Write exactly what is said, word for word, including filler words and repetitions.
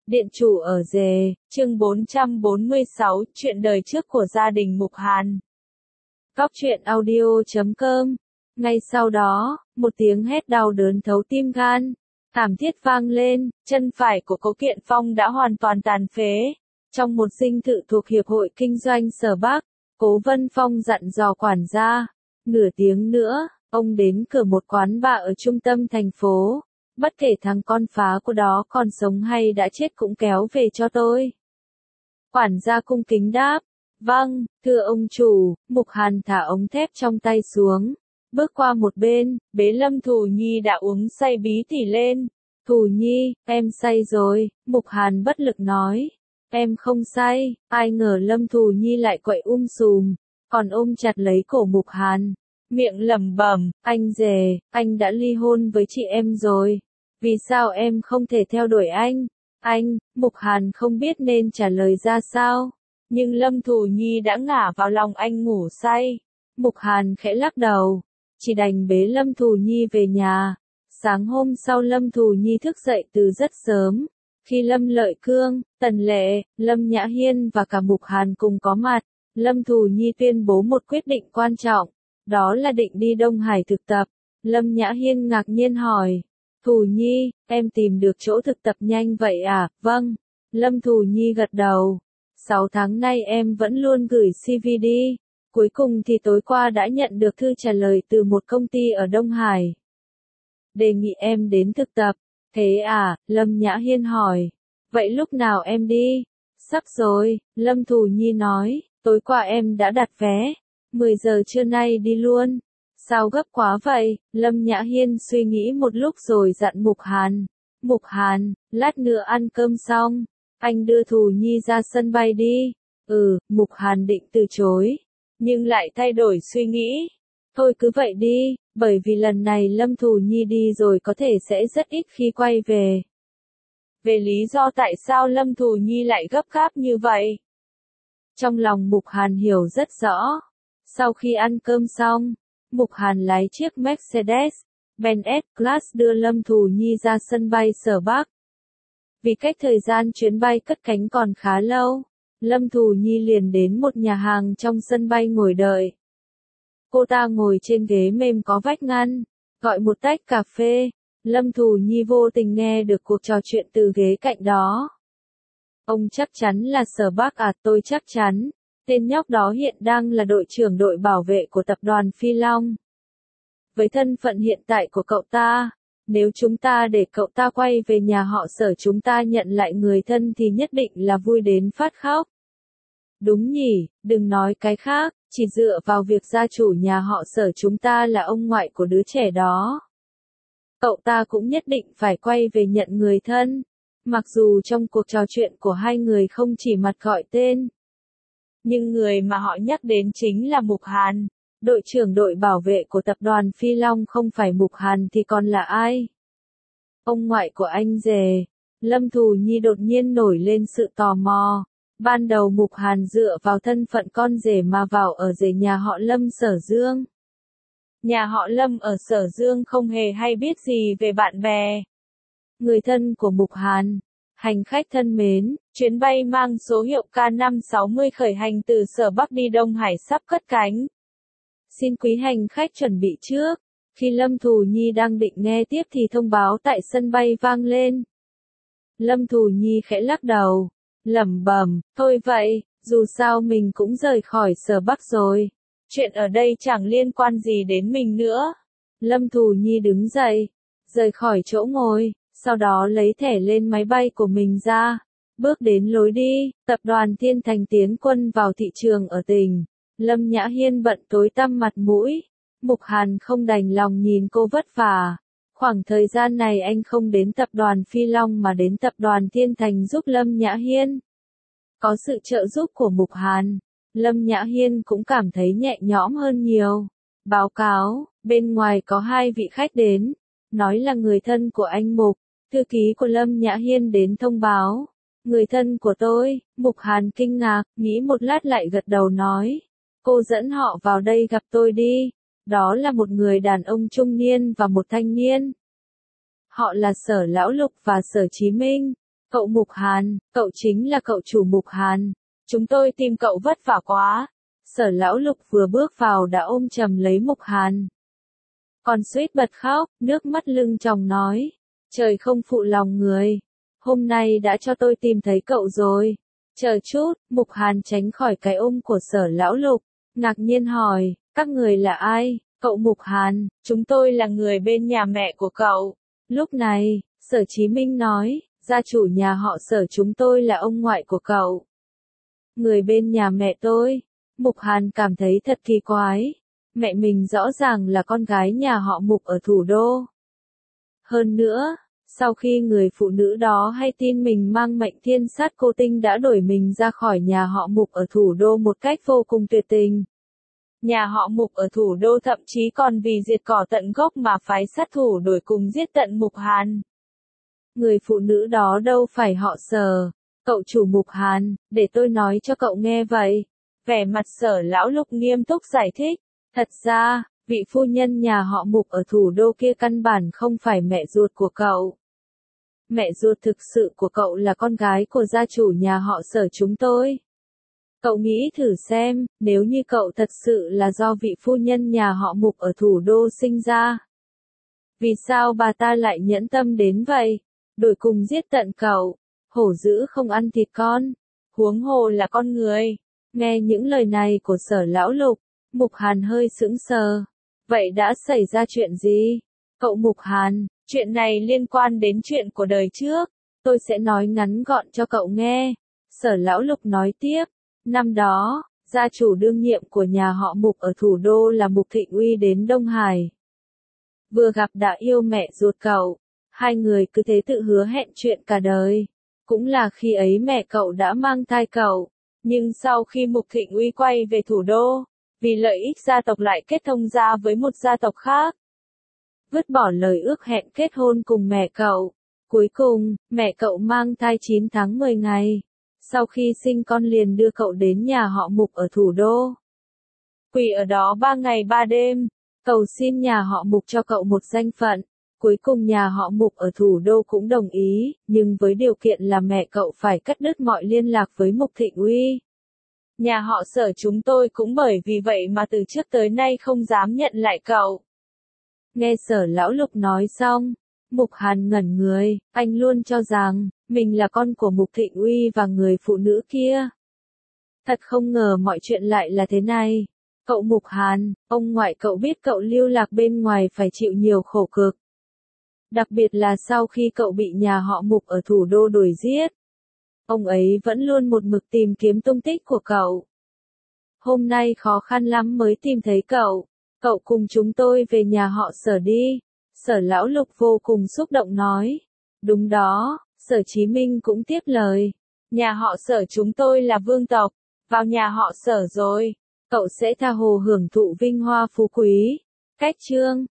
Điện chủ ở Dề, chương bốn trăm bốn mươi sáu, chuyện đời trước của gia đình Mục Hàn. Góc truyện audio chấm com. Ngay sau đó, một tiếng hét đau đớn thấu tim gan, thảm thiết vang lên, chân phải của Cố Kiện Phong đã hoàn toàn tàn phế. Trong một dinh thự thuộc Hiệp hội Kinh doanh Sở Bắc, Cố Vân Phong dặn dò quản gia, nửa tiếng nữa, ông đến cửa một quán bar ở trung tâm thành phố. Bất kể thằng con phá của đó còn sống hay đã chết cũng kéo về cho tôi. Quản gia cung kính đáp, vâng, thưa ông chủ. Mục Hàn thả ống thép trong tay xuống, bước qua một bên, bế Lâm Thù Nhi đã uống say bí tỉ lên. Thù Nhi, em say rồi, Mục Hàn bất lực nói. Em không say. Ai ngờ Lâm Thù Nhi lại quậy um sùm, còn ôm chặt lấy cổ Mục Hàn, miệng lẩm bẩm, anh Dề, anh đã ly hôn với chị em rồi. Vì sao em không thể theo đuổi anh? Anh, Mục Hàn không biết nên trả lời ra sao. Nhưng Lâm Thù Nhi đã ngả vào lòng anh ngủ say. Mục Hàn khẽ lắc đầu, chỉ đành bế Lâm Thù Nhi về nhà. Sáng hôm sau Lâm Thù Nhi thức dậy từ rất sớm. Khi Lâm Lợi Cương, Tần Lệ, Lâm Nhã Hiên và cả Mục Hàn cùng có mặt, Lâm Thù Nhi tuyên bố một quyết định quan trọng, đó là định đi Đông Hải thực tập. Lâm Nhã Hiên ngạc nhiên hỏi, Thù Nhi, em tìm được chỗ thực tập nhanh vậy à? Vâng. Lâm Thù Nhi gật đầu. Sáu tháng nay em vẫn luôn gửi xê vê đi. Cuối cùng thì tối qua đã nhận được thư trả lời từ một công ty ở Đông Hải. Đề nghị em đến thực tập. Thế à? Lâm Nhã Hiên hỏi. Vậy lúc nào em đi? Sắp rồi, Lâm Thù Nhi nói. Tối qua em đã đặt vé. mười giờ trưa nay đi luôn. Sao gấp quá vậy? Lâm Nhã Hiên suy nghĩ một lúc rồi dặn Mục Hàn. Mục Hàn, lát nữa ăn cơm xong, anh đưa Thù Nhi ra sân bay đi. Ừ, Mục Hàn định từ chối, nhưng lại thay đổi suy nghĩ. Thôi cứ vậy đi, bởi vì lần này Lâm Thù Nhi đi rồi có thể sẽ rất ít khi quay về. Về lý do tại sao Lâm Thù Nhi lại gấp gáp như vậy? Trong lòng Mục Hàn hiểu rất rõ. Sau khi ăn cơm xong, Mục Hàn lái chiếc Mercedes-Benz S-Class đưa Lâm Thù Nhi ra sân bay Sở Bắc. Vì cách thời gian chuyến bay cất cánh còn khá lâu, Lâm Thù Nhi liền đến một nhà hàng trong sân bay ngồi đợi. Cô ta ngồi trên ghế mềm có vách ngăn, gọi một tách cà phê. Lâm Thù Nhi vô tình nghe được cuộc trò chuyện từ ghế cạnh đó. Ông chắc chắn là Sở Bắc à? Tôi chắc chắn. Tên nhóc đó hiện đang là đội trưởng đội bảo vệ của tập đoàn Phi Long. Với thân phận hiện tại của cậu ta, nếu chúng ta để cậu ta quay về nhà họ Sở chúng ta nhận lại người thân thì nhất định là vui đến phát khóc. Đúng nhỉ, đừng nói cái khác, chỉ dựa vào việc gia chủ nhà họ Sở chúng ta là ông ngoại của đứa trẻ đó. Cậu ta cũng nhất định phải quay về nhận người thân, mặc dù trong cuộc trò chuyện của hai người không chỉ mặt gọi tên. Nhưng người mà họ nhắc đến chính là Mục Hàn, đội trưởng đội bảo vệ của tập đoàn Phi Long. Không phải Mục Hàn thì còn là ai? Ông ngoại của anh Dề. Lâm Thù Nhi đột nhiên nổi lên sự tò mò. Ban đầu Mục Hàn dựa vào thân phận con rể mà vào ở rể nhà họ Lâm Sở Dương. Nhà họ Lâm ở Sở Dương không hề hay biết gì về bạn bè, người thân của Mục Hàn. Hành khách thân mến, chuyến bay mang số hiệu K năm sáu không khởi hành từ Sở Bắc đi Đông Hải sắp cất cánh. Xin quý hành khách chuẩn bị trước. Khi Lâm Thù Nhi đang định nghe tiếp thì thông báo tại sân bay vang lên. Lâm Thù Nhi khẽ lắc đầu, lẩm bẩm, thôi vậy, dù sao mình cũng rời khỏi Sở Bắc rồi. Chuyện ở đây chẳng liên quan gì đến mình nữa. Lâm Thù Nhi đứng dậy, rời khỏi chỗ ngồi. Sau đó lấy thẻ lên máy bay của mình ra, bước đến lối đi. Tập đoàn Thiên Thành tiến quân vào thị trường ở tỉnh. Lâm Nhã Hiên bận tối tăm mặt mũi. Mục Hàn không đành lòng nhìn cô vất vả. Khoảng thời gian này anh không đến tập đoàn Phi Long mà đến tập đoàn Thiên Thành giúp Lâm Nhã Hiên. Có sự trợ giúp của Mục Hàn, Lâm Nhã Hiên cũng cảm thấy nhẹ nhõm hơn nhiều. Báo cáo, bên ngoài có hai vị khách đến, nói là người thân của anh Mục. Thư ký của Lâm Nhã Hiên đến thông báo. Người thân của tôi. Mục Hàn kinh ngạc, nghĩ một lát lại gật đầu nói. Cô dẫn họ vào đây gặp tôi đi. Đó là một người đàn ông trung niên và một thanh niên. Họ là Sở Lão Lục và Sở Chí Minh. Cậu Mục Hàn, cậu chính là cậu chủ Mục Hàn. Chúng tôi tìm cậu vất vả quá. Sở Lão Lục vừa bước vào đã ôm chầm lấy Mục Hàn. Còn suýt bật khóc, nước mắt lưng tròng nói. Trời không phụ lòng người. Hôm nay đã cho tôi tìm thấy cậu rồi. Chờ chút, Mục Hàn tránh khỏi cái ôm của Sở Lão Lục. Ngạc nhiên hỏi, các người là ai? Cậu Mục Hàn, chúng tôi là người bên nhà mẹ của cậu. Lúc này, Sở Chí Minh nói, gia chủ nhà họ Sở chúng tôi là ông ngoại của cậu. Người bên nhà mẹ tôi. Mục Hàn cảm thấy thật kỳ quái. Mẹ mình rõ ràng là con gái nhà họ Mục ở thủ đô. Hơn nữa, sau khi người phụ nữ đó hay tin mình mang mệnh thiên sát cô tinh đã đuổi mình ra khỏi nhà họ Mục ở thủ đô một cách vô cùng tuyệt tình. Nhà họ Mục ở thủ đô thậm chí còn vì diệt cỏ tận gốc mà phái sát thủ đuổi cùng giết tận Mục Hàn. Người phụ nữ đó đâu phải họ Sở, cậu chủ Mục Hàn, để tôi nói cho cậu nghe vậy. Vẻ mặt Sở Lão Lục nghiêm túc giải thích, thật ra, vị phu nhân nhà họ Mục ở thủ đô kia căn bản không phải mẹ ruột của cậu. Mẹ ruột thực sự của cậu là con gái của gia chủ nhà họ Sở chúng tôi. Cậu nghĩ thử xem, nếu như cậu thật sự là do vị phu nhân nhà họ Mục ở thủ đô sinh ra. Vì sao bà ta lại nhẫn tâm đến vậy? Đuổi cùng giết tận cậu. Hổ dữ không ăn thịt con. Huống hồ là con người. Nghe những lời này của Sở Lão Lục, Mục Hàn hơi sững sờ. Vậy đã xảy ra chuyện gì? Cậu Mục Hàn, chuyện này liên quan đến chuyện của đời trước. Tôi sẽ nói ngắn gọn cho cậu nghe. Sở Lão Lục nói tiếp. Năm đó, gia chủ đương nhiệm của nhà họ Mục ở thủ đô là Mục Thịnh Uy đến Đông Hải. Vừa gặp đã yêu mẹ ruột cậu. Hai người cứ thế tự hứa hẹn chuyện cả đời. Cũng là khi ấy mẹ cậu đã mang thai cậu. Nhưng sau khi Mục Thịnh Uy quay về thủ đô, vì lợi ích gia tộc lại kết thông gia với một gia tộc khác. Vứt bỏ lời ước hẹn kết hôn cùng mẹ cậu. Cuối cùng, mẹ cậu mang thai chín tháng mười ngày. Sau khi sinh con liền đưa cậu đến nhà họ Mục ở thủ đô. Quỳ ở đó ba ngày ba đêm, cầu xin nhà họ Mục cho cậu một danh phận. Cuối cùng nhà họ Mục ở thủ đô cũng đồng ý, nhưng với điều kiện là mẹ cậu phải cắt đứt mọi liên lạc với Mục Thịnh Uy. Nhà họ Sở chúng tôi cũng bởi vì vậy mà từ trước tới nay không dám nhận lại cậu. Nghe Sở Lão Lục nói xong, Mục Hàn ngẩn người, anh luôn cho rằng, mình là con của Mục Thịnh Uy và người phụ nữ kia. Thật không ngờ mọi chuyện lại là thế này. Cậu Mục Hàn, ông ngoại cậu biết cậu lưu lạc bên ngoài phải chịu nhiều khổ cực. Đặc biệt là sau khi cậu bị nhà họ Mục ở thủ đô đuổi giết. Ông ấy vẫn luôn một mực tìm kiếm tung tích của cậu. Hôm nay khó khăn lắm mới tìm thấy cậu. Cậu cùng chúng tôi về nhà họ Sở đi. Sở Lão Lục vô cùng xúc động nói. Đúng đó, Sở Chí Minh cũng tiếp lời. Nhà họ Sở chúng tôi là vương tộc. Vào nhà họ Sở rồi, cậu sẽ tha hồ hưởng thụ vinh hoa phú quý. Cách chương